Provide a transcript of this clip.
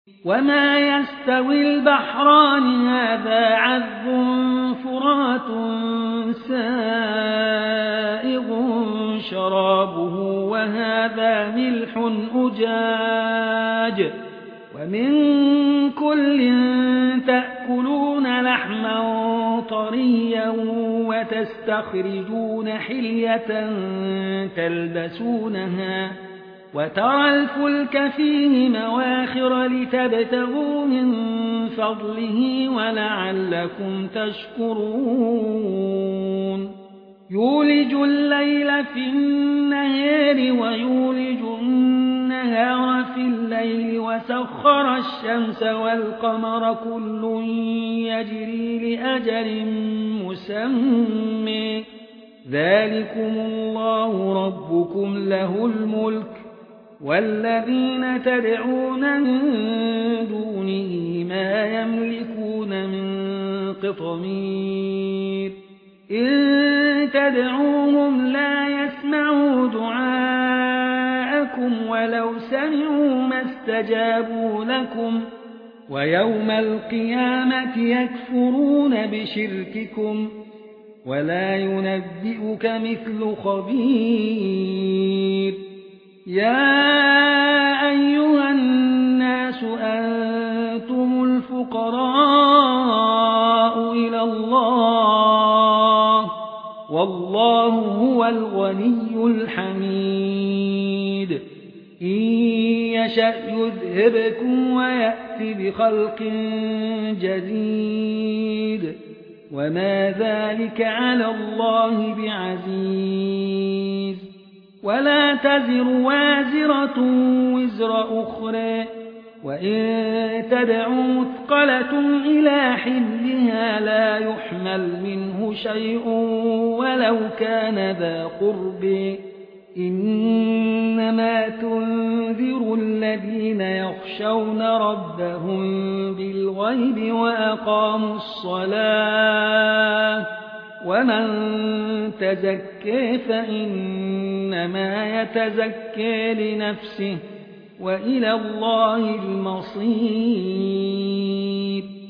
وما يستوي البحران هذا عذب فرات سائغ شرابه وهذا ملح أجاج ومن كل تأكلون لحما طريا وتستخرجون حلية تلبسونها وترى الفلك فيه مواخر لتبتغوا من فضله ولعلكم تشكرون يولج الليل في النهار ويولج النهار في الليل وسخر الشمس والقمر كل يجري لأجل مسمى ذلكم الله ربكم له الملك والذين تدعون من دونه ما يملكون من قطمير إن تدعوهم لا يسمعوا دعاءكم ولو سمعوا ما استجابوا لكم ويوم القيامة يكفرون بشرككم ولا ينبئك مثل خبير يا أيها الناس أنتم الفقراء إلى الله والله هو الغني الحميد إن يشأ يذهبكم ويأتي بخلق جديد وما ذلك على الله بعزيز ولا تزر وازرة وزر أخرى وإن تدع مثقلة إلى حملها لا يحمل منه شيء ولو كان ذا قرب إنما تنذر الذين يخشون ربهم بالغيب وأقاموا الصلاة ومن تزكى فإنما يتزكى لنفسه وإلى الله المصير